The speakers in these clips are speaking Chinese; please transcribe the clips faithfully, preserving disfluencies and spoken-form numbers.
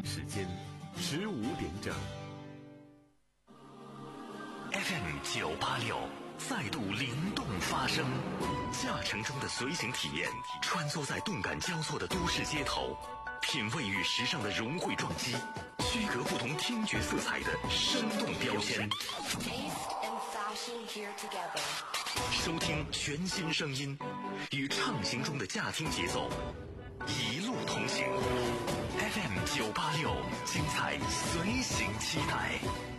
时间十五点整。 F M 九八六再度灵动发声，驾乘中的随行体验，穿梭在动感交错的都市街头，品味与时尚的融汇撞击，区隔不同听觉色彩的生动标签。收听全新声音，与畅行中的驾听节奏一路同行。F M 九八六，精彩随行期待。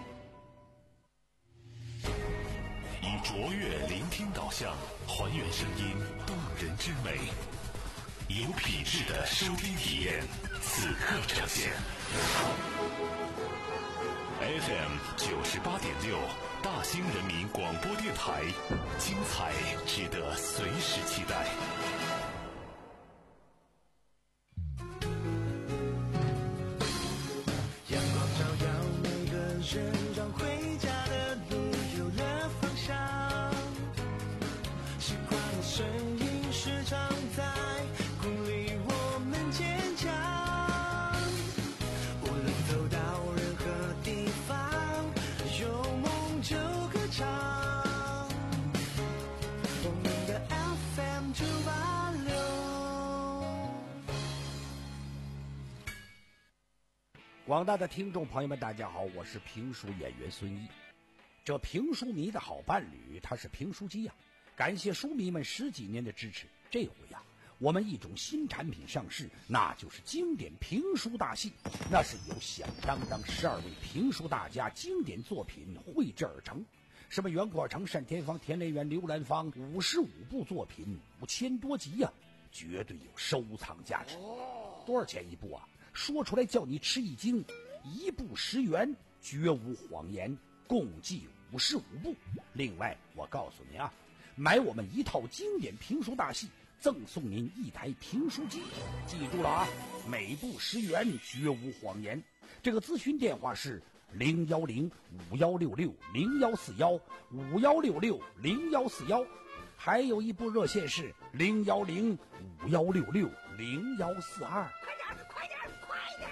以卓越聆听导向，还原声音动人之美，有品质的收听体验，此刻呈现。F M 九十八点六，大兴人民广播电台，精彩值得随时期待。 阳光照耀每个人，让回家的路有了方向。习惯的声音时常在鼓励我们坚强。无论走到任何地方，有梦就歌唱。我们的 F M 九八六。 广大的听众朋友们，大家好，我是评书演员孙一。这评书迷的好伴侣，他是评书机呀、啊。感谢书迷们十几年的支持，这回呀、啊，我们一种新产品上市，那就是经典评书大戏。那是由响当当十二位评书大家经典作品绘制而成，什么袁阔成、单田芳、田连元、刘兰芳，五十五部作品，五千多集呀、啊，绝对有收藏价值。多少钱一部啊？说出来叫你吃一惊，一部十元，绝无谎言，共计五十五部。另外，我告诉你啊，买我们一套经典评书大戏，赠送您一台评书机。记住了啊，每部十元，绝无谎言。这个咨询电话是零幺零五幺六六零幺四幺五幺六六零幺四幺，还有一部热线是零幺零五幺六六零幺四二。 快点，快点，快点！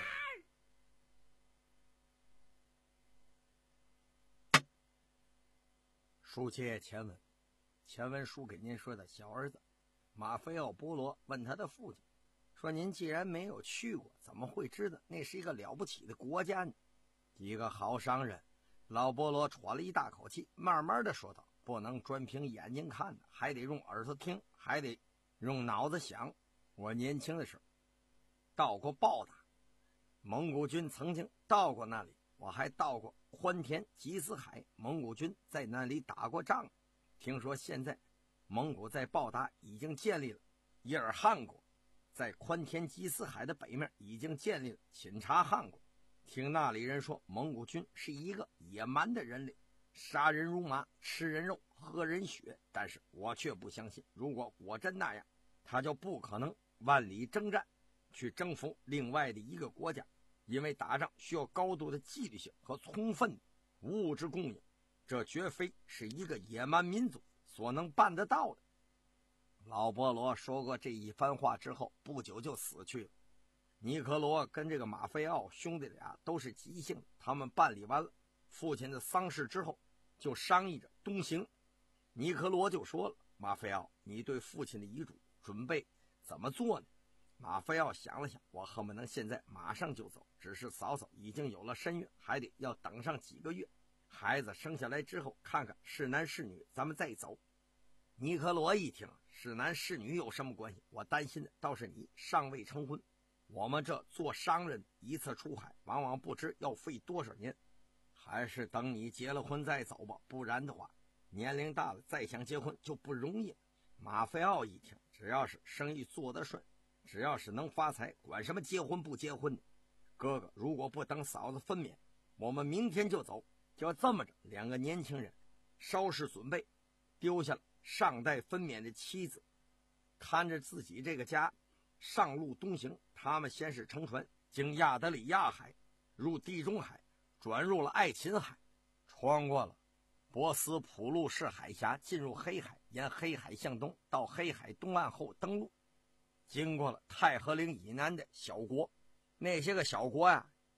书接前文，前文书给您说的小儿子马菲奥波罗问他的父亲说，您既然没有去过，怎么会知道那是一个了不起的国家呢？一个好商人。老波罗喘了一大口气，慢慢的说道，不能专凭眼睛看的，还得用耳朵听，还得用脑子想。我年轻的时候到过报答，蒙古军曾经到过那里，我还到过宽田吉斯海，蒙古军在那里打过仗。听说现在蒙古在报答已经建立了伊尔汗国，在宽田吉斯海的北面已经建立了钦察汗国。听那里人说，蒙古军是一个野蛮的人类，杀人如麻，吃人肉，喝人血。但是我却不相信，如果果真那样，他就不可能万里征战去征服另外的一个国家，因为打仗需要高度的纪律性和充分的物质供应，这绝非是一个野蛮民族所能办得到的。老波罗说过这一番话之后，不久就死去了。尼科罗跟这个马菲奥兄弟俩都是急性的，他们办理完了父亲的丧事之后，就商议着东行。尼科罗就说了，马菲奥，你对父亲的遗嘱准备怎么做呢？马菲奥想了想，我恨不能现在马上就走，只是嫂嫂已经有了身孕，还得要等上几个月，孩子生下来之后看看是男是女，咱们再走。尼科罗一听，是男是女有什么关系？我担心的倒是你尚未成婚，我们这做商人一次出海往往不知要费多少年，还是等你结了婚再走吧，不然的话年龄大了再想结婚就不容易了。马菲奥一听，只要是生意做得顺，只要是能发财，管什么结婚不结婚的。哥哥，如果不等嫂子分娩，我们明天就走。就这么着，两个年轻人稍事准备，丢下了尚待分娩的妻子，看着自己这个家上路东行。他们先是乘船经亚得里亚海入地中海，转入了爱琴海，穿过了博斯普鲁士海峡，进入黑海，沿黑海向东，到黑海东岸后登陆，经过了太和陵以南的小国。那些个小国呀、啊，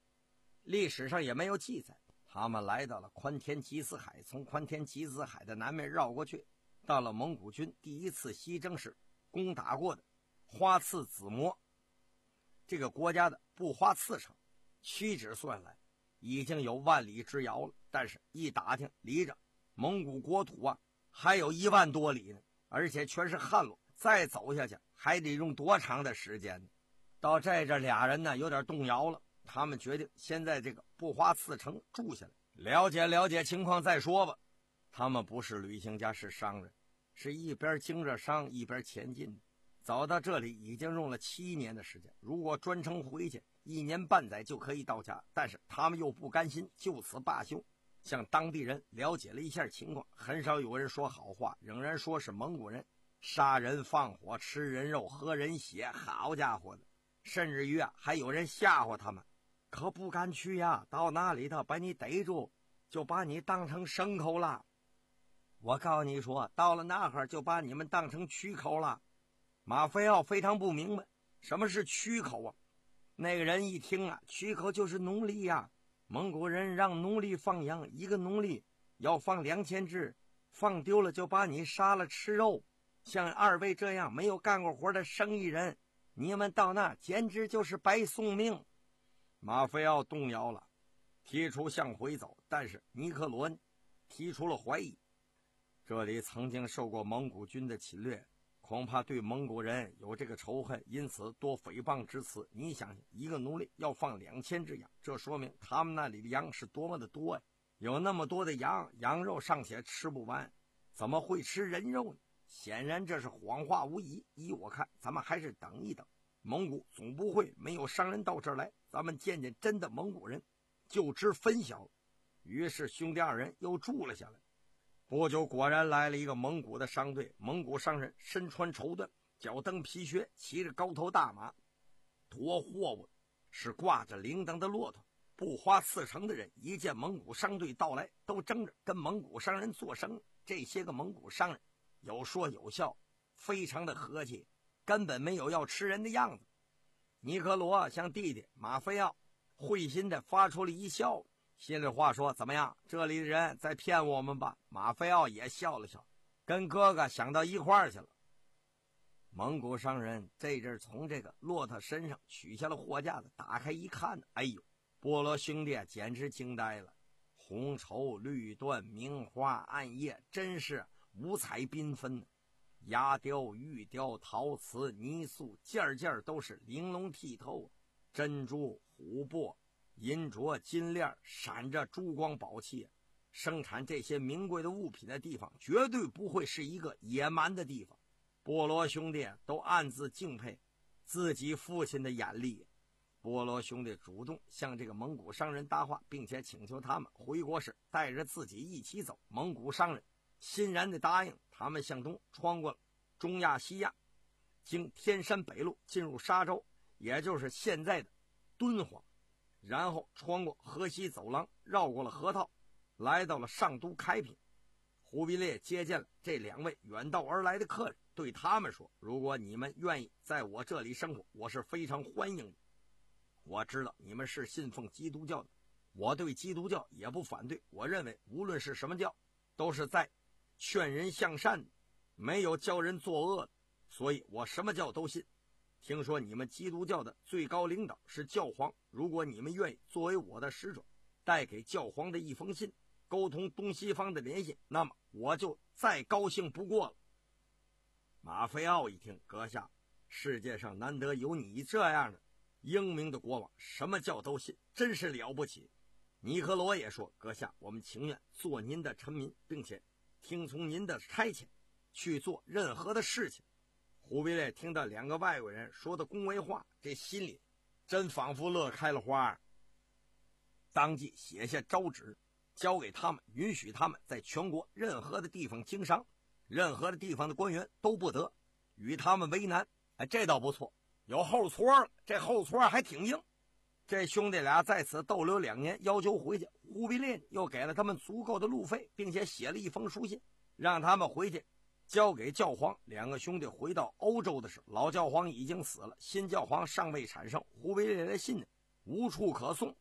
历史上也没有记载。他们来到了宽田吉斯海，从宽田吉斯海的南面绕过去，到了蒙古军第一次西征时攻打过的花刺子模这个国家的布花刺城，屈指算来已经有万里之遥了。但是一打听，离着蒙古国土啊还有一万多里呢，而且全是旱路，再走下去还得用多长的时间呢？到这这俩人呢有点动摇了，他们决定先在这个布花刺城住下来，了解了解情况再说吧。他们不是旅行家，是商人，是一边经着商一边前进的。走到这里已经用了七年的时间，如果专程回去，一年半载就可以到家。但是他们又不甘心就此罢休，向当地人了解了一下情况，很少有人说好话，仍然说是蒙古人杀人放火，吃人肉，喝人血，好家伙的！甚至于啊，还有人吓唬他们，可不敢去呀，到那里头把你逮住，就把你当成牲口了。我告诉你说，到了那会儿就把你们当成蛆口了。马菲奥非常不明白什么是蛆口啊。那个人一听啊，蛆口就是奴隶呀、啊。蒙古人让奴隶放羊，一个奴隶要放两千只，放丢了就把你杀了吃肉。像二位这样没有干过活的生意人，你们到那简直就是白送命。马菲奥动摇了，提出向回走，但是尼克罗提出了怀疑。这里曾经受过蒙古军的侵略，恐怕对蒙古人有这个仇恨，因此多诽谤之词。你想想，一个奴隶要放两千只羊，这说明他们那里的羊是多么的多呀！有那么多的羊，羊肉尚且吃不完，怎么会吃人肉呢？显然这是谎话无疑。依我看，咱们还是等一等，蒙古总不会没有商人到这儿来，咱们见见真的蒙古人，就知分晓。于是兄弟二人又住了下来。不久，果然来了一个蒙古的商队。蒙古商人身穿绸缎，脚蹬皮靴，骑着高头大马，驮货物是挂着铃铛的骆驼。布花刺城的人一见蒙古商队到来，都争着跟蒙古商人做生意。这些个蒙古商人有说有笑，非常的和气，根本没有要吃人的样子。尼克罗向弟弟马菲奥会心的发出了一笑，心里话说，怎么样，这里的人在骗我们吧？马菲奥也笑了笑，跟哥哥想到一块儿去了。蒙古商人这阵从这个骆驼身上取下了货架子，打开一看，哎呦，波罗兄弟简直惊呆了，红绸绿缎名花暗叶，真是五彩缤纷，牙雕玉雕陶瓷泥塑，件件都是玲珑剔透，珍珠琥珀银镯金链闪着珠光宝气。生产这些名贵的物品的地方绝对不会是一个野蛮的地方。波罗兄弟都暗自敬佩自己父亲的眼力。波罗兄弟主动向这个蒙古商人搭话，并且请求他们回国时带着自己一起走。蒙古商人欣然地答应。他们向东穿过了中亚西亚，经天山北路进入沙州，也就是现在的敦煌，然后穿过河西走廊，绕过了河套，来到了上都开平。忽必烈接见了这两位远道而来的客人，对他们说，如果你们愿意在我这里生活，我是非常欢迎的。我知道你们是信奉基督教的，我对基督教也不反对，我认为无论是什么教，都是在劝人向善的，没有教人作恶的，所以我什么教都信。听说你们基督教的最高领导是教皇，如果你们愿意作为我的使者，带给教皇的一封信，沟通东西方的联系，那么我就再高兴不过了。马菲奥一听，阁下，世界上难得有你这样的英明的国王，什么教都信，真是了不起。尼克罗也说，阁下，我们情愿做您的臣民，并且听从您的差遣去做任何的事情。忽必烈听到两个外国人说的恭维话，这心里真仿佛乐开了花，当即写下诏旨，交给他们，允许他们在全国任何的地方经商，任何的地方的官员都不得与他们为难。哎，这倒不错，有后撮了，这后撮还挺硬。这兄弟俩在此逗留两年，要求回去。忽必烈又给了他们足够的路费，并且写了一封书信，让他们回去交给教皇。两个兄弟回到欧洲的时候，老教皇已经死了，新教皇尚未产生，忽必烈的信无处可送。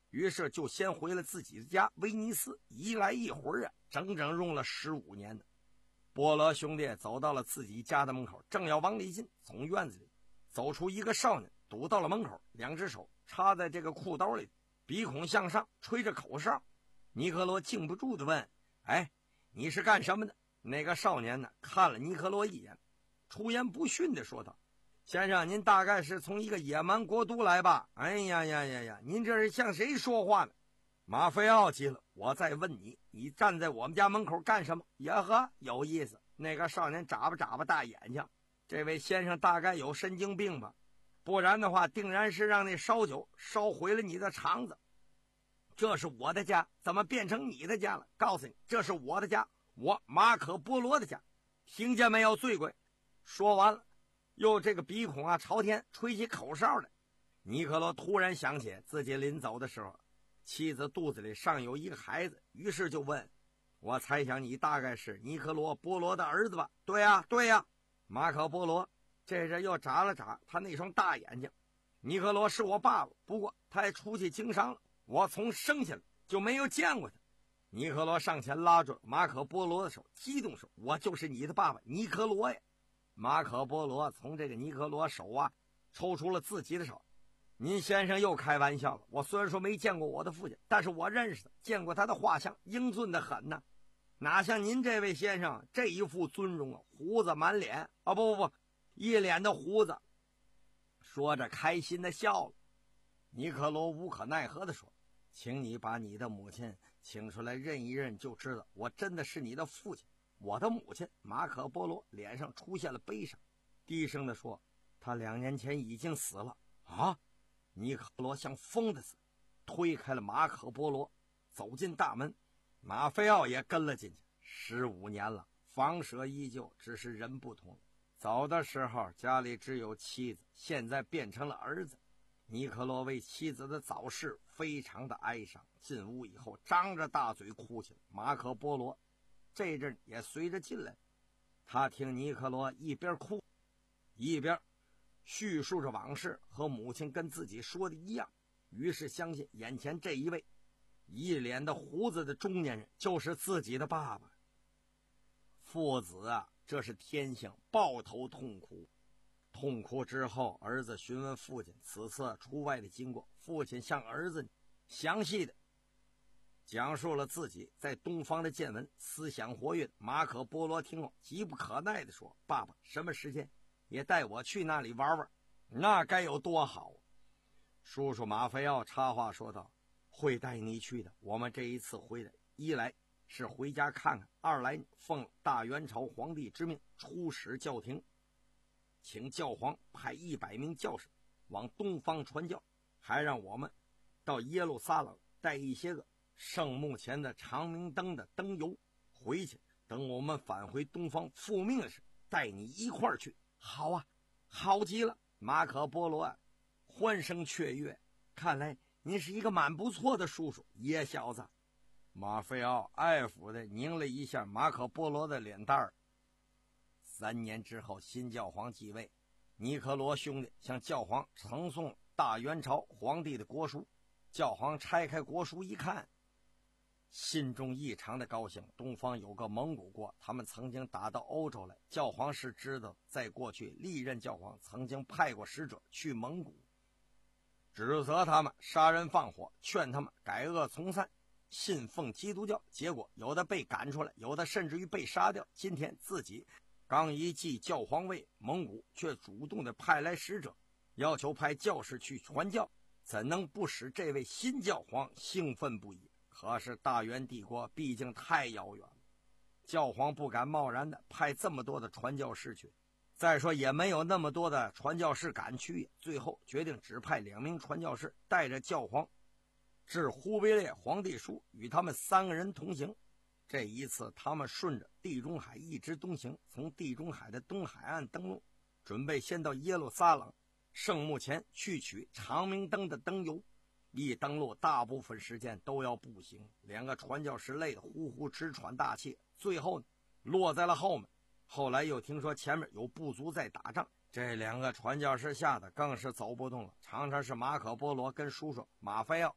于是就先回了自己的家威尼斯，一来一会儿啊，整整用了十五年呢。波罗兄弟走到了自己家的门口，正要往里进，从院子里走出一个少年，堵到了门口，两只手插在这个裤兜里，鼻孔向上，吹着口哨。尼科罗禁不住的问：哎，你是干什么的？那个少年呢，看了尼科罗一眼，出言不逊的说道：先生，您大概是从一个野蛮国度来吧？哎呀呀呀呀，您这是向谁说话呢？马菲奥急了，我再问你，你站在我们家门口干什么？呀呵，有意思。那个少年眨巴眨巴大眼睛，这位先生大概有神经病吧，不然的话定然是让那烧酒烧毁了你的肠子。这是我的家，怎么变成你的家了？告诉你，这是我的家，我马可波罗的家，听见没有，醉鬼？说完了，又这个鼻孔啊朝天，吹起口哨来。尼科罗突然想起自己临走的时候，妻子肚子里尚有一个孩子，于是就问：我猜想你大概是尼科罗波罗的儿子吧？对呀，对呀。马可波罗这人又眨了眨他那双大眼睛。尼科罗是我爸爸，不过他还出去经商了，我从生下来就没有见过他。尼科罗上前拉住马可波罗的手，激动说：我就是你的爸爸尼科罗呀。马可波罗从这个尼科罗手啊抽出了自己的手。您先生又开玩笑了，我虽然说没见过我的父亲，但是我认识他，见过他的画像，英俊的很呢，哪像您这位先生这一副尊容啊，胡子满脸啊，不不不，一脸的胡子。说着开心的笑了。尼科罗无可奈何地说：请你把你的母亲请出来认一认，就知道我真的是你的父亲。我的母亲。马可波罗脸上出现了悲伤，低声地说：他两年前已经死了。啊！尼科罗像疯的似的推开了马可波罗，走进大门，马菲奥也跟了进去。十五年了，房舍依旧，只是人不同了。走的时候家里只有妻子，现在变成了儿子。尼科罗为妻子的早逝非常的哀伤，进屋以后张着大嘴哭起来。马可波罗这阵也随着进来，他听尼科罗一边哭一边叙述着往事，和母亲跟自己说的一样，于是相信眼前这一位一脸的胡子的中年人就是自己的爸爸。父子啊，这是天性，抱头痛哭。痛哭之后，儿子询问父亲此次出外的经过，父亲向儿子详细的讲述了自己在东方的见闻，思想活跃。马可波罗听后急不可耐地说：爸爸什么时间也带我去那里玩玩，那该有多好啊！叔叔马菲奥插话说道：会带你去的，我们这一次回来，一来是回家看看，二来奉大元朝皇帝之命出使教廷，请教皇派一百名教士往东方传教，还让我们到耶路撒冷带一些个圣墓前的长明灯的灯油回去，等我们返回东方复命时带你一块儿去。好啊，好极了！马可波罗啊欢声雀跃，看来您是一个蛮不错的叔叔，野小子。马菲奥爱抚地拧了一下马可波罗的脸蛋儿。三年之后，新教皇继位，尼科罗兄弟向教皇呈送大元朝皇帝的国书。教皇拆开国书一看，心中异常的高兴。东方有个蒙古国，他们曾经打到欧洲来，教皇是知道，在过去历任教皇曾经派过使者去蒙古，指责他们杀人放火，劝他们改恶从善，信奉基督教，结果有的被赶出来，有的甚至于被杀掉。今天自己刚一继教皇位，蒙古却主动的派来使者，要求派教士去传教，怎能不使这位新教皇兴奋不已？可是大元帝国毕竟太遥远了，教皇不敢贸然的派这么多的传教士去，再说也没有那么多的传教士敢去，最后决定只派两名传教士带着教皇至忽必烈皇帝书，与他们三个人同行。这一次他们顺着地中海一直东行，从地中海的东海岸登陆，准备先到耶路撒冷圣墓前去取长明灯的灯油。一登陆，大部分时间都要步行，两个传教士累得呼呼直喘大气，最后落在了后面。后来又听说前面有部族在打仗，这两个传教士吓得更是走不动了，常常是马可波罗跟叔叔马菲奥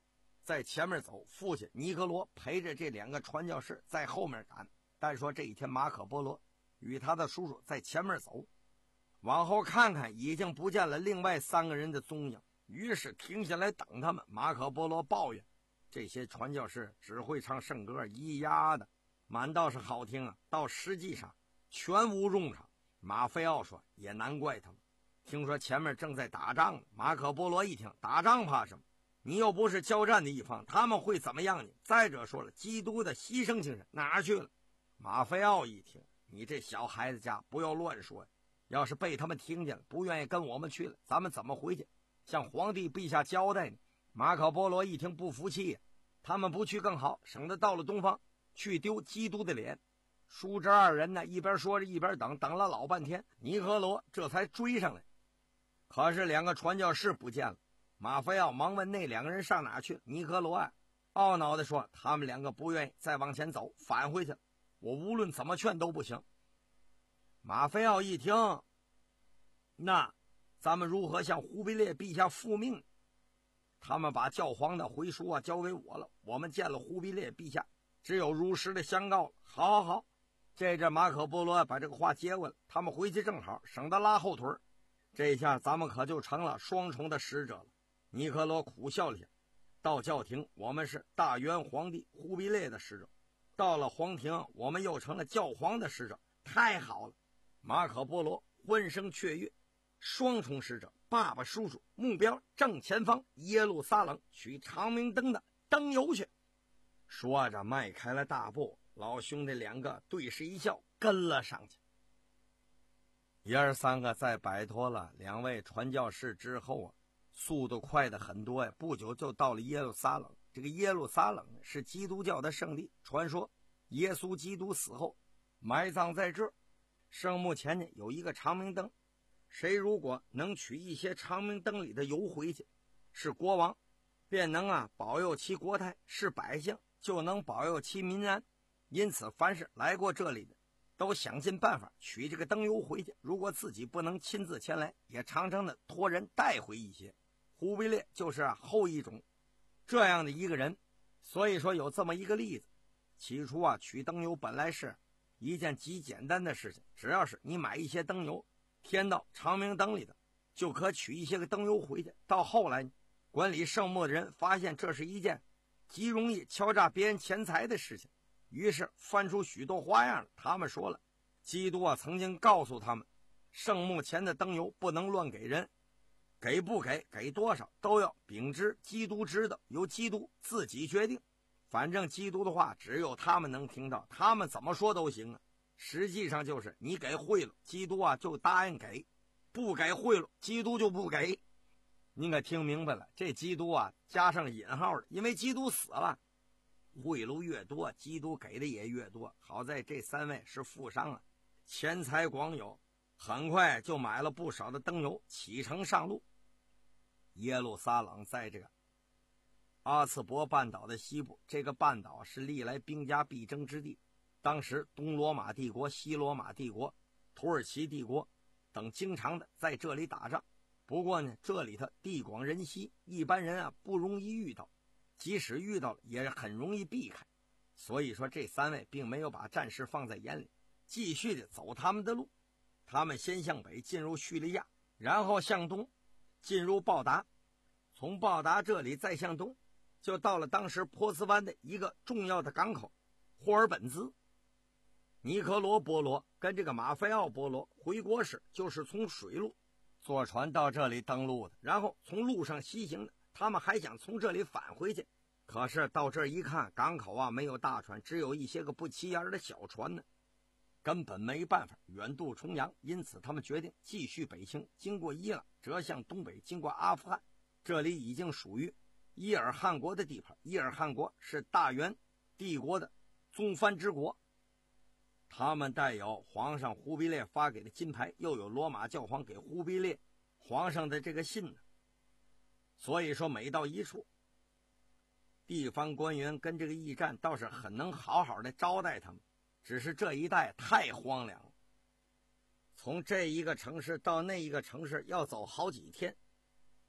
在前面走，父亲尼科罗陪着这两个传教士在后面赶。但说这一天马可波罗与他的叔叔在前面走，往后看看已经不见了另外三个人的踪影，于是停下来等他们。马可波罗抱怨这些传教士只会唱圣歌，咿呀的满倒是好听啊，到实际上全无用场。马菲奥说也难怪他们，听说前面正在打仗呢。马可波罗一听，打仗怕什么？你又不是交战的一方，他们会怎么样你？再者说了，基督的牺牲精神哪儿去了？马菲奥一听，你这小孩子家不要乱说呀，要是被他们听见了，不愿意跟我们去了，咱们怎么回去向皇帝陛下交代呢？马可波罗一听不服气呀，他们不去更好，省得到了东方去丢基督的脸。叔侄二人呢，一边说着一边等，等了老半天，尼科罗这才追上来。可是两个传教士不见了。马菲奥忙问那两个人上哪去了。尼科罗啊，懊恼地说他们两个不愿意再往前走，返回去了，我无论怎么劝都不行。马菲奥一听，那咱们如何向忽必烈陛下复命？他们把教皇的回书啊交给我了，我们见了忽必烈陛下，只有如实的相告了。好好好，这阵马可波罗把这个话接过来，他们回去正好，省得拉后腿。这下咱们可就成了双重的使者了。尼科罗苦笑了一下，到教廷我们是大元皇帝忽必烈的使者，到了皇庭我们又成了教皇的使者，太好了。马可波罗欢声雀跃，双重使者，爸爸叔叔，目标正前方耶路撒冷，取长明灯的灯油去。说着迈开了大步，老兄弟两个对视一笑，跟了上去。爷儿三个在摆脱了两位传教士之后啊，速度快得很多呀，不久就到了耶路撒冷。这个耶路撒冷是基督教的圣地，传说耶稣基督死后埋葬在这儿，圣墓前呢有一个长明灯，谁如果能取一些长明灯里的油回去，是国王便能啊保佑其国泰，是百姓就能保佑其民安。因此凡是来过这里的都想尽办法取这个灯油回去，如果自己不能亲自前来，也常常的托人带回一些。忽必烈就是啊后一种这样的一个人。所以说有这么一个例子，起初啊取灯油本来是一件极简单的事情，只要是你买一些灯油添到长明灯里的，就可取一些个灯油回去。到后来管理圣墓的人发现这是一件极容易敲诈别人钱财的事情，于是翻出许多花样。他们说了，基督啊曾经告诉他们，圣墓前的灯油不能乱给人，给不给给多少都要秉知基督知道，由基督自己决定。反正基督的话只有他们能听到，他们怎么说都行啊。实际上就是你给贿赂，基督啊就答应给；不给贿赂，基督就不给。您可听明白了，这基督啊加上引号的，因为基督死了，贿赂越多，基督给的也越多。好在这三位是富商啊，钱财广有，很快就买了不少的灯油，启程上路。耶路撒冷在这个阿茨伯半岛的西部，这个半岛是历来兵家必争之地。当时东罗马帝国、西罗马帝国、土耳其帝国等经常的在这里打仗。不过呢，这里头地广人稀，一般人啊不容易遇到，即使遇到了也很容易避开。所以说这三位并没有把战事放在眼里，继续的走他们的路。他们先向北进入叙利亚，然后向东进入鲍达，从鲍达这里再向东，就到了当时波斯湾的一个重要的港口霍尔本兹。尼科罗波罗跟这个马菲奥波罗回国时就是从水路坐船到这里登陆的，然后从路上西行的。他们还想从这里返回去，可是到这儿一看，港口啊没有大船，只有一些个不起眼的小船呢，根本没办法远渡重洋。因此他们决定继续北行，经过伊朗折向东北，经过阿富汗，这里已经属于伊尔汗国的地盘。伊尔汗国是大元帝国的宗藩之国，他们带有皇上忽必烈发给的金牌，又有罗马教皇给忽必烈皇上的这个信呢。所以说每到一处，地方官员跟这个驿站倒是很能好好的招待他们，只是这一带太荒凉了，从这一个城市到那一个城市要走好几天，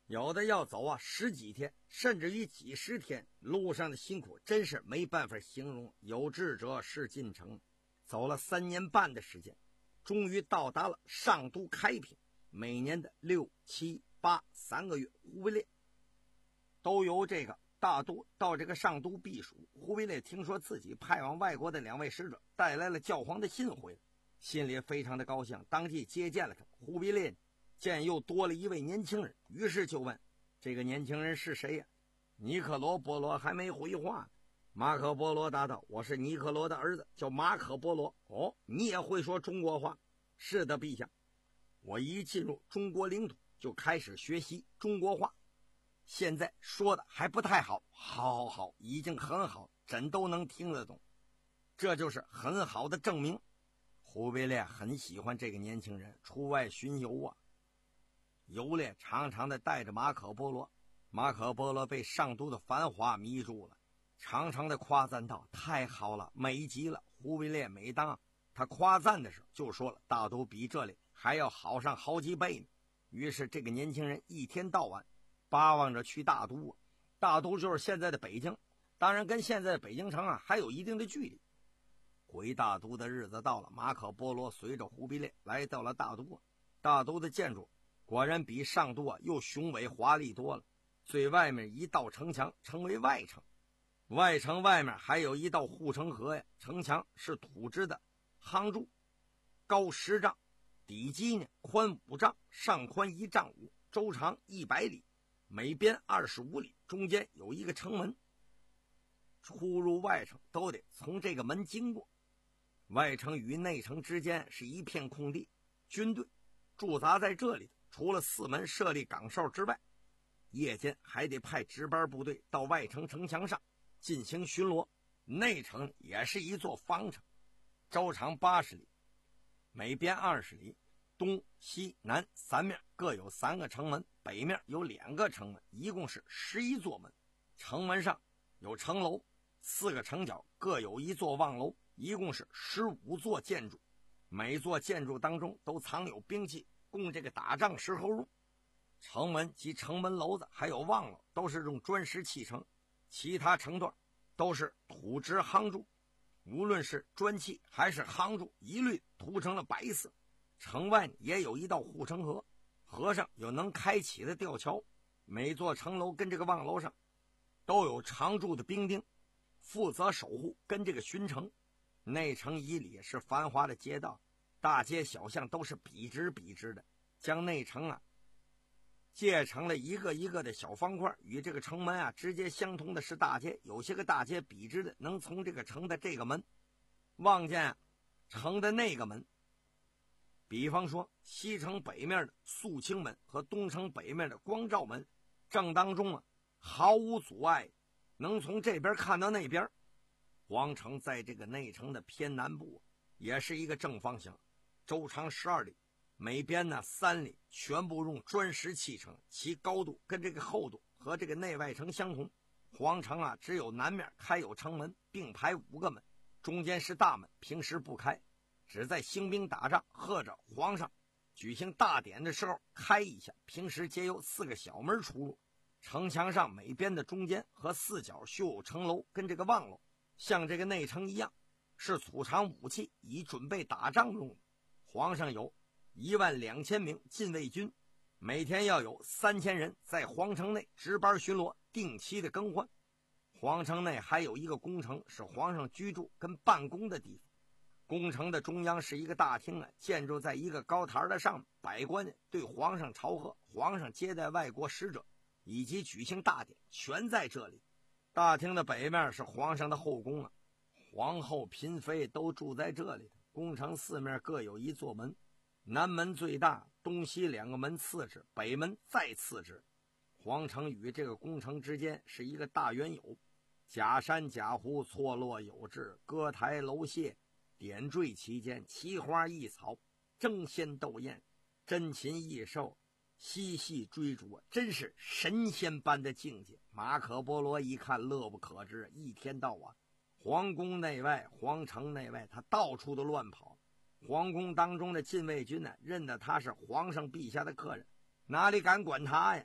有的要走啊十几天，甚至于几十天，路上的辛苦真是没办法形容。有志者事竟成，走了三年半的时间，终于到达了上都开平。每年的六七八三个月，忽必烈都由这个大都到这个上都避暑。忽必烈听说自己派往外国的两位使者带来了教皇的信回来，心里非常的高兴，当即接见了他。忽必烈见又多了一位年轻人，于是就问这个年轻人是谁呀？尼可罗波罗还没回话。马可波罗答道：我是尼可罗的儿子，叫马可波罗。哦，你也会说中国话？是的，陛下，我一进入中国领土就开始学习中国话，现在说的还不太好。好好好，已经很好，朕都能听得懂，这就是很好的证明。忽必烈很喜欢这个年轻人，出外巡游啊，游猎常常的带着马可波罗。马可波罗被上都的繁华迷住了，常常的夸赞道：太好了，美极了。忽必烈每当他夸赞的时候，就说了大都比这里还要好上好几倍呢。于是这个年轻人一天到晚巴望着去大都啊。大都就是现在的北京，当然跟现在的北京城啊还有一定的距离。回大都的日子到了，马可波罗随着忽必烈来到了大都。大都的建筑果然比上都啊又雄伟华丽多了。最外面一道城墙称为外城，外城外面还有一道护城河呀。城墙是土制的夯筑，高十丈，底基呢宽五丈，上宽一丈五，周长一百里，每边二十五里，中间有一个城门，出入外城都得从这个门经过。外城与内城之间是一片空地，军队驻扎在这里的除了四门设立岗哨之外，夜间还得派值班部队到外城城墙上进行巡逻。内城也是一座方城，周长八十里，每边二十里，东西南三面各有三个城门，北面有两个城门，一共是十一座门。城门上有城楼，四个城角各有一座望楼，一共是十五座建筑。每座建筑当中都藏有兵器，供这个打仗时候用。城门及城门楼子还有望楼都是用砖石砌成，其他城段都是土质夯筑，无论是砖砌还是夯筑，一律涂成了白色。城外也有一道护城河，河上有能开启的吊桥。每座城楼跟这个望楼上都有常驻的兵丁，负责守护跟这个巡城。内城以里是繁华的街道，大街小巷都是笔直笔直的，将内城啊界成了一个一个的小方块。与这个城门啊直接相通的是大街，有些个大街笔直的能从这个城的这个门望见、啊、城的那个门。比方说西城北面的肃清门和东城北面的光照门，正当中啊毫无阻碍，能从这边看到那边。皇城在这个内城的偏南部、啊、也是一个正方形，周长十二里，每边呢三里，全部用砖石砌成，其高度跟这个厚度和这个内外城相同。皇城啊只有南面开有城门，并排五个门，中间是大门，平时不开，只在兴兵打仗或者皇上举行大典的时候开一下，平时皆由四个小门出入。城墙上每边的中间和四角修有城楼跟这个望楼，像这个内城一样，是储藏武器以准备打仗用的。皇上有一万两千名禁卫军，每天要有三千人在皇城内值班巡逻，定期的更换。皇城内还有一个宫城，是皇上居住跟办公的地方。宫城的中央是一个大厅啊，建筑在一个高台的上面，百官对皇上朝贺，皇上接待外国使者以及举行大典全在这里。大厅的北面是皇上的后宫啊，皇后嫔妃都住在这里。宫城四面各有一座门，南门最大，东西两个门次之，北门再次之。皇城与这个宫城之间是一个大圆牖，假山假湖错落有致，歌台楼榭点缀其间，奇花异草，争先斗艳，珍禽异兽嬉戏追逐，真是神仙般的境界。马可波罗一看乐不可支，一天到晚皇宫内外皇城内外他到处都乱跑。皇宫当中的禁卫军呢，认得他是皇上陛下的客人，哪里敢管他呀？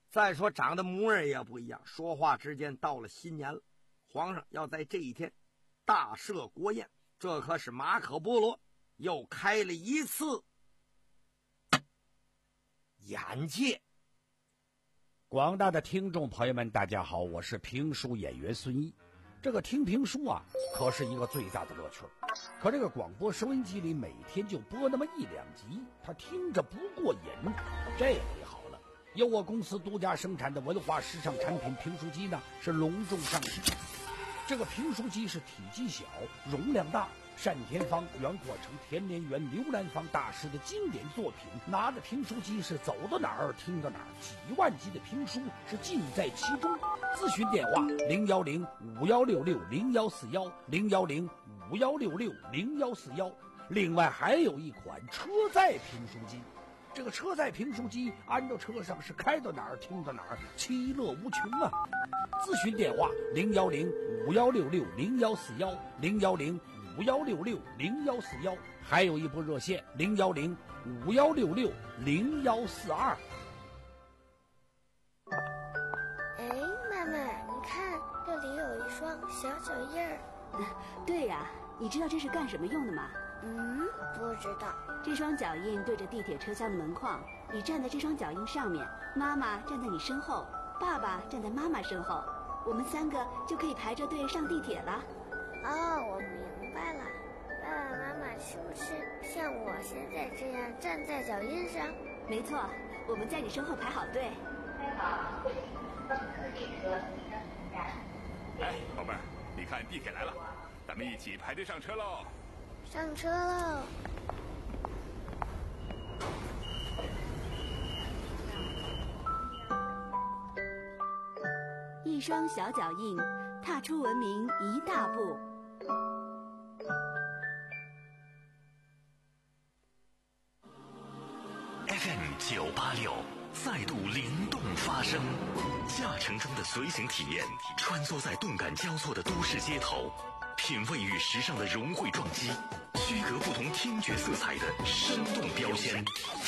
再说长得模样也不一样。说话之间到了新年了，皇上要在这一天大设国宴，这可是马可波罗又开了一次眼界。 广大的听众朋友们，大家好，我是评书演员孙一。这个听评书啊，可是一个最大的乐趣。可这个广播收音机里每天就播那么一两集，他听着不过瘾。这回好了，由我公司独家生产的文化时尚产品评书机呢，是隆重上市。这个评书机是体积小、容量大，单田芳、袁阔成、田连元、刘兰芳大师的经典作品，拿着评书机是走到哪儿听到哪儿，几万集的评书是尽在其中。咨询电话零幺零五幺六六零幺四幺零幺零五幺六六零幺四幺。另外还有一款车载评书机，这个车载评书机安到车上是开到哪儿听到哪儿，其乐无穷啊！咨询电话零幺零五幺六六零幺四幺零幺零五幺六六零幺四幺，还有一部热线零幺零五幺六六零幺四二。 哎，妈妈，你看这里有一双小脚印儿。 对呀、啊，你知道这是干什么用的吗？ 嗯，不知道。 这双脚印对着地铁车厢的门框，你站在这双脚印上面，妈妈站在你身后，爸爸站在妈妈身后，我们三个就可以排着队上地铁了。 哦，我明白了。爸爸妈妈是不是像我现在这样站在脚印上？ 没错，我们在你身后排好队。 哎，宝贝儿，你看地铁来了，咱们一起排队上车喽！ 上车喽！ 一双小脚印，踏出文明一大步。 F M 九八六再度灵动发声，驾乘中的随行体验，穿梭在动感交错的都市街头，品味与时尚的融汇撞击，区隔不同听觉色彩的生动标签。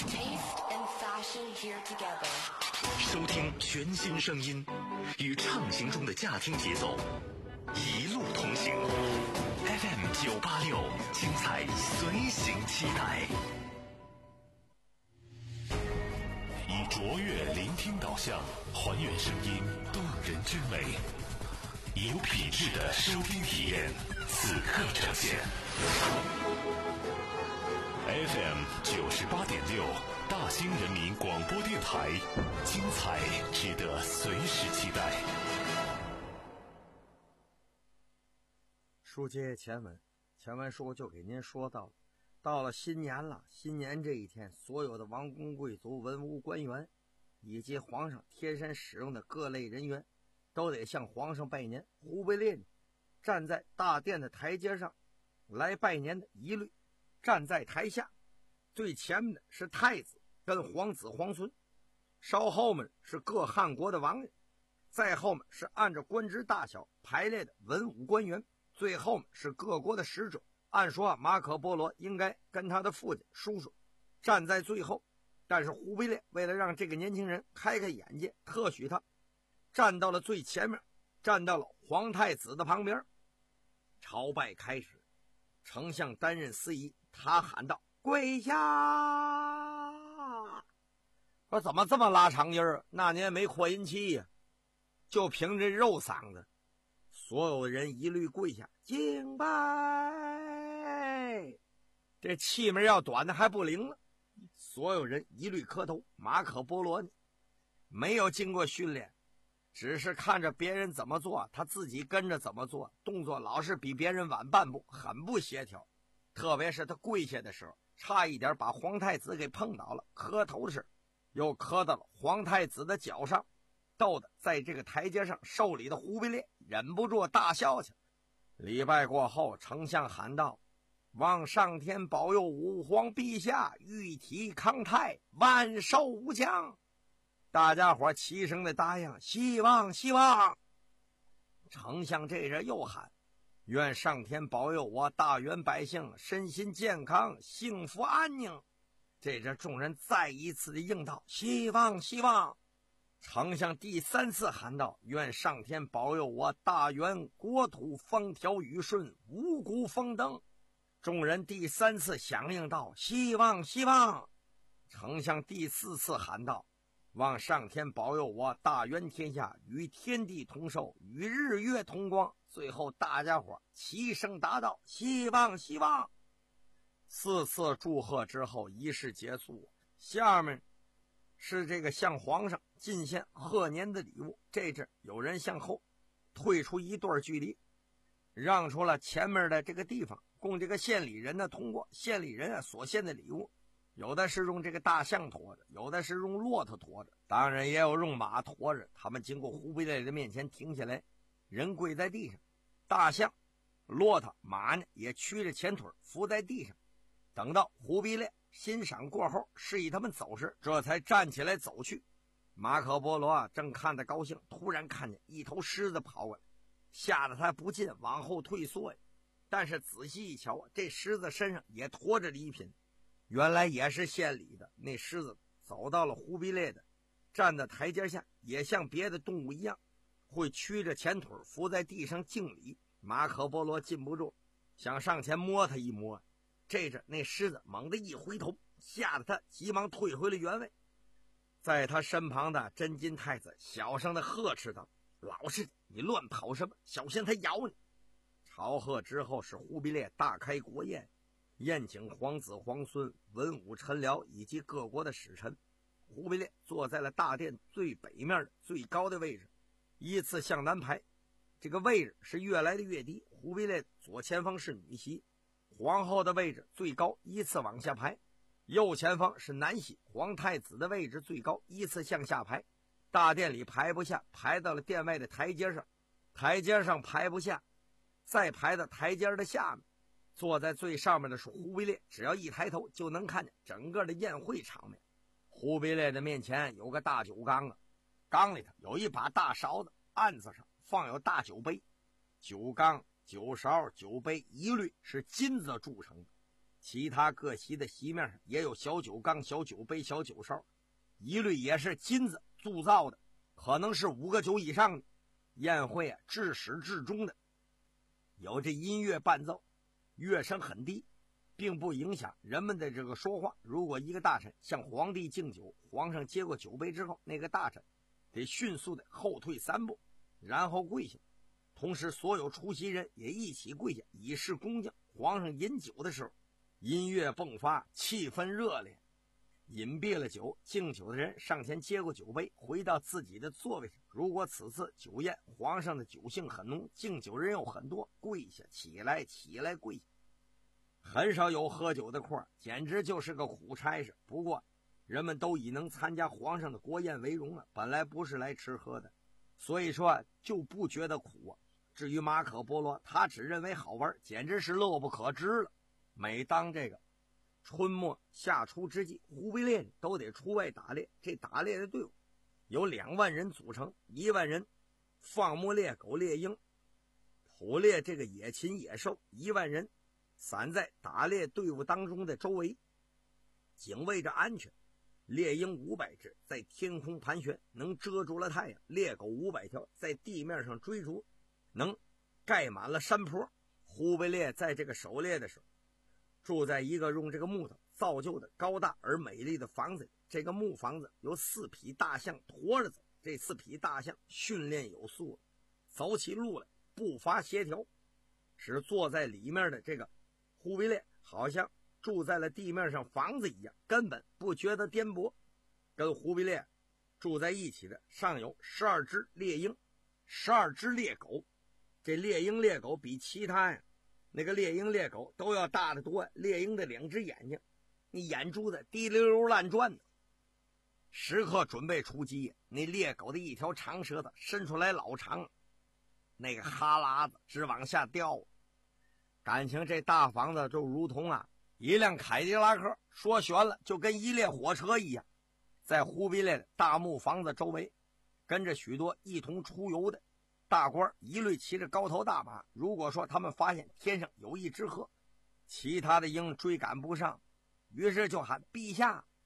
收听全新声音，与畅行中的驾听节奏，一路同行。F M 九八六，精彩随行期待。以卓越聆听导向，还原声音动人之美，以有品质的收听体验，此刻呈现。F M 九十八点六，大兴人民广播电台，精彩值得随时期待。 书接前文，前文书就给您说到了，到了新年了，新年这一天，所有的王公贵族、文武官员，以及皇上贴身使用的各类人员，都得向皇上拜年。忽必烈站在大殿的台阶上，来拜年的一律站在台下，最前面的是太子跟皇子皇孙，稍后面是各汉国的王爷，再后面是按照官职大小排列的文武官员，最后面是各国的使者。按说啊，马可波罗应该跟他的父亲叔叔站在最后，但是忽必烈为了让这个年轻人开开眼界，特许他站到了最前面，站到了皇太子的旁边。朝拜开始，丞相担任司仪，他喊道：“跪下！”说怎么这么拉长音儿？那年没扩音器呀、啊，就凭这肉嗓子，所有人一律跪下敬拜。这气门要短的还不灵了，所有人一律磕头。马可波罗呢，没有经过训练，只是看着别人怎么做，他自己跟着怎么做，动作老是比别人晚半步，很不协调。特别是他跪下的时候，差一点把皇太子给碰倒了，磕头时又磕到了皇太子的脚上，逗得在这个台阶上受礼的忽必烈忍不住大笑去。礼拜过后，丞相喊道：“望上天保佑吾皇陛下玉体康泰，万寿无疆。”大家伙齐声的答应：“希望希望。”丞相这人又喊：“愿上天保佑我大元百姓身心健康，幸福安宁。”这这众人再一次的应道：“希望希望。” 丞相第三次喊道：愿上天保佑我大元国土风调雨顺，五谷丰登。众人第三次响应道：希望希望。丞相第四次喊道：望上天保佑我大元天下，与天地同寿，与日月同光。最后大家伙齐声答道：希望希望。四次祝贺之后，仪式结束，下面是这个向皇上进献贺年的礼物。这阵有人向后退出一段距离，让出了前面的这个地方，供这个县里人呢通过。县里人啊所献的礼物，有的是用这个大象驮着，有的是用骆驼驮着，当然也有用马驮着。他们经过忽必烈的面前停下来，人跪在地上，大象、骆驼、马呢也屈着前腿伏在地上。等到忽必烈欣赏过后，示意他们走时，这才站起来走去。马可波罗啊正看得高兴，突然看见一头狮子跑过来，吓得他不禁往后退缩呀。但是仔细一瞧，这狮子身上也驮着礼品，原来也是献礼的。那狮子走到了忽必烈的站在台阶下，也像别的动物一样会屈着前腿伏在地上敬礼。马可波罗禁不住想上前摸他一摸，这阵那狮子猛地一回头，吓得他急忙退回了原位。在他身旁的真金太子小声的呵斥道：老实，你乱跑什么？小心他咬你。朝贺之后是忽必烈大开国宴，宴请皇子皇孙、文武臣僚以及各国的使臣。忽必烈坐在了大殿最北面的最高的位置，依次向南排，这个位置是越来的越低。忽必烈左前方是女席，皇后的位置最高，依次往下排。右前方是南席，皇太子的位置最高，依次向下排。大殿里排不下，排到了殿外的台阶上，台阶上排不下，再排到台阶的下面。坐在最上面的是忽必烈，只要一抬头就能看见整个的宴会场面。忽必烈的面前有个大酒缸啊，缸里头有一把大勺子，案子上放有大酒杯，酒缸、酒勺、酒杯一律是金子铸成的。其他各席的席面上也有小酒缸、小酒杯、小酒勺，一律也是金子铸造的，可能是五个酒以上的。宴会啊，至始至终的有这音乐伴奏，乐声很低，并不影响人们的这个说话。如果一个大臣向皇帝敬酒，皇上接过酒杯之后，那个大臣得迅速的后退三步，然后跪下，同时所有出席人也一起跪下，以示恭敬。皇上饮酒的时候，音乐迸发，气氛热烈。饮毕了酒，敬酒的人上前接过酒杯，回到自己的座位上。如果此次酒宴皇上的酒性很浓，敬酒人有很多，跪下起来起来跪下，很少有喝酒的空，简直就是个苦差事。不过人们都以能参加皇上的国宴为荣了，本来不是来吃喝的，所以说就不觉得苦啊。至于马可波罗，他只认为好玩，简直是乐不可支了。每当这个春末夏初之际，忽必烈都得出外打猎。这打猎的队伍由两万人组成，一万人放牧猎狗猎鹰，捕猎这个野禽野兽，一万人散在打猎队伍当中的周围，警卫着安全。猎鹰五百只在天空盘旋，能遮住了太阳；猎狗五百条在地面上追逐，能盖满了山坡。忽必烈在这个狩猎的时候，住在一个用这个木头造就的高大而美丽的房子里。这个木房子由四匹大象驮着走，这四匹大象训练有素，走起路来步伐协调，使坐在里面的这个忽必烈好像住在了地面上房子一样，根本不觉得颠簸。跟忽必烈住在一起的尚有十二只猎鹰，十二只猎狗。这猎鹰猎狗比其他呀那个猎鹰猎狗都要大得多。猎鹰的两只眼睛，你眼珠子滴溜溜乱转的，时刻准备出击。那猎狗的一条长舌头伸出来老长，那个哈喇子直往下掉。感情这大房子就如同啊一辆凯迪拉克，说悬了就跟一列火车一样。在忽必烈的大木房子周围跟着许多一同出游的大官，一律骑着高头大马。如果说他们发现天上有一只鹤，其他的鹰追赶不上，于是就喊陛下。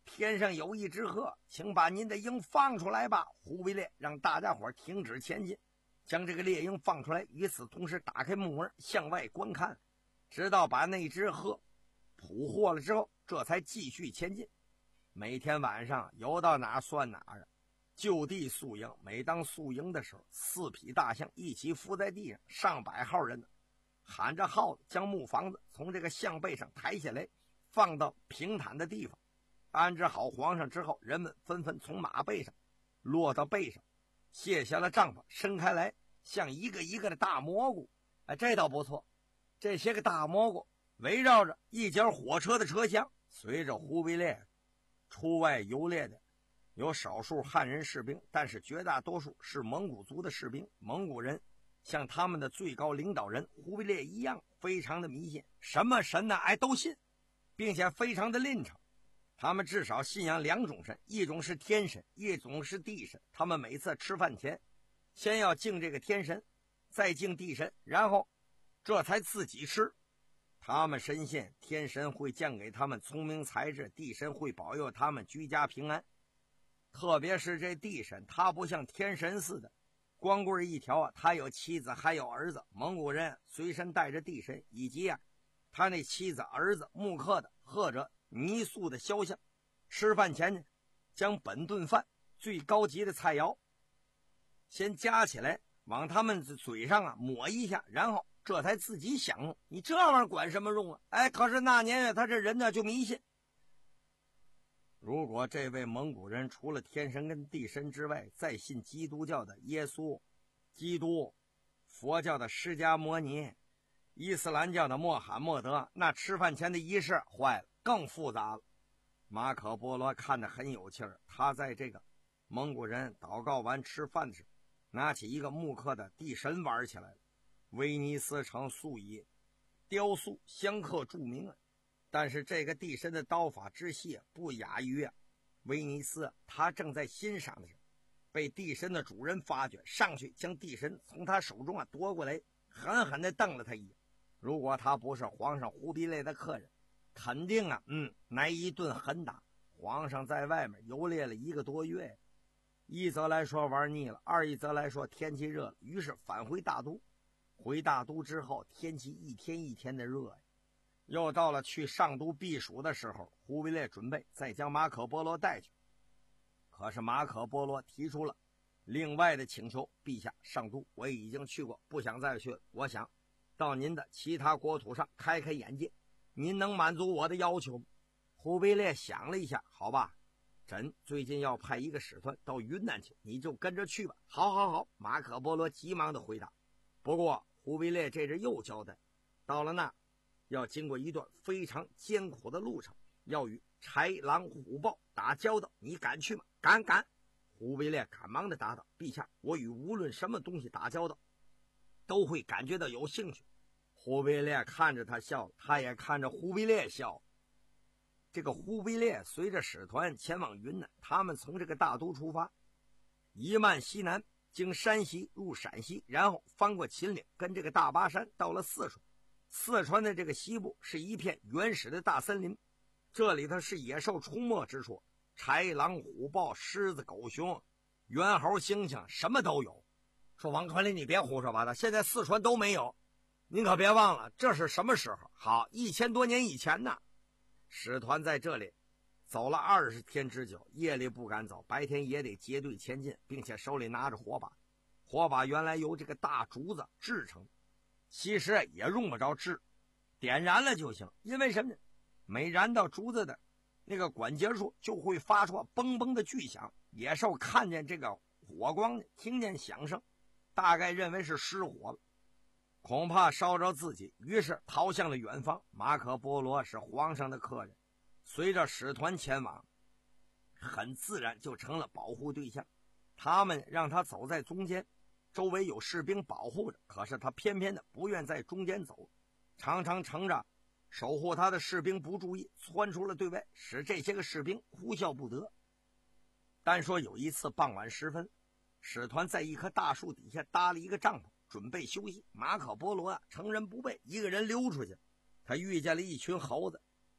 天上有一只鹤，请把您的鹰放出来吧。忽必烈让大家伙停止前进，将这个猎鹰放出来，与此同时打开木门向外观看，直到把那只鹤捕获了之后，这才继续前进。每天晚上游到哪儿算哪儿，就地宿营。每当宿营的时候，四匹大象一起伏在地上，上百号人呢，喊着号子，将木房子从这个象背上抬下来，放到平坦的地方，安置好皇上之后，人们纷纷从马背上落到背上，卸下了帐篷，伸开来，像一个一个的大蘑菇。哎，这倒不错，这些个大蘑菇围绕着一节火车的车厢，随着忽必烈出外游猎的有少数汉人士兵，但是绝大多数是蒙古族的士兵。蒙古人像他们的最高领导人忽必烈一样，非常的迷信，什么神呢哎都信，并且非常的吝啬。他们至少信仰两种神，一种是天神，一种是地神。他们每次吃饭前先要敬这个天神，再敬地神，然后这才自己吃。他们深信天神会降给他们聪明才智，地神会保佑他们居家平安。特别是这地神，他不像天神似的光棍一条啊，他有妻子还有儿子。蒙古人随身带着地神以及啊他那妻子儿子木刻的或者泥塑的肖像。吃饭前呢，将本顿饭最高级的菜肴先夹起来往他们嘴上啊抹一下，然后这才自己享用。你这玩意儿管什么用啊？哎，可是那年他这人呢就迷信。如果这位蒙古人除了天神跟地神之外，再信基督教的耶稣、基督、佛教的释迦摩尼、伊斯兰教的穆罕默德，那吃饭前的仪式坏了，更复杂了。马可波罗看得很有气儿，他在这个蒙古人祷告完吃饭的时候，拿起一个木刻的地神玩起来了。威尼斯城素以雕塑相刻著名啊，但是这个地神的刀法之细不亚于啊威尼斯。他正在欣赏的时候，被地神的主人发觉，上去将地神从他手中啊夺过来，狠狠地瞪了他一眼。如果他不是皇上忽必烈的客人，肯定啊嗯来一顿狠打。皇上在外面游猎了一个多月，一则来说玩腻了，二一则来说天气热了，于是返回大都。回大都之后，天气一天一天的热呀。又到了去上都避暑的时候，忽必烈准备再将马可波罗带去。可是马可波罗提出了另外的请求，陛下，上都我已经去过，不想再去了，我想到您的其他国土上开开眼界，您能满足我的要求吗？忽必烈想了一下，好吧，朕最近要派一个使团到云南去，你就跟着去吧。好好好，马可波罗急忙的回答。不过忽必烈这日又交代，到了那要经过一段非常艰苦的路程，要与豺狼虎豹打交道，你敢去吗？敢敢。忽必烈赶忙的答道，陛下，我与无论什么东西打交道都会感觉到有兴趣。忽必烈看着他笑了，他也看着忽必烈笑。这个忽必烈随着使团前往云南，他们从这个大都出发，一漫西南，经山西入陕西，然后翻过秦岭，跟这个大巴山到了四川。四川的这个西部是一片原始的大森林，这里头是野兽出没之处，豺狼虎豹狮子狗熊猿猴猩猩什么都有。说王宽林你别胡说八道，现在四川都没有，您可别忘了这是什么时候？好，一千多年以前呢。使团在这里走了二十天之久，夜里不敢走，白天也得结队前进，并且手里拿着火把。火把原来由这个大竹子制成，其实也用不着制，点燃了就行。因为什么呢？每燃到竹子的那个管节处，就会发出嘣嘣的巨响。野兽看见这个火光，听见响声，大概认为是失火了，恐怕烧着自己，于是逃向了远方。马可波罗是皇上的客人，随着使团前往，很自然就成了保护对象。他们让他走在中间，周围有士兵保护着，可是他偏偏的不愿在中间走，常常乘着守护他的士兵不注意，窜出了队外，使这些个士兵哭笑不得。单说有一次傍晚时分，使团在一棵大树底下搭了一个帐篷，准备休息。马可波罗啊，乘人不备，一个人溜出去，他遇见了一群猴子，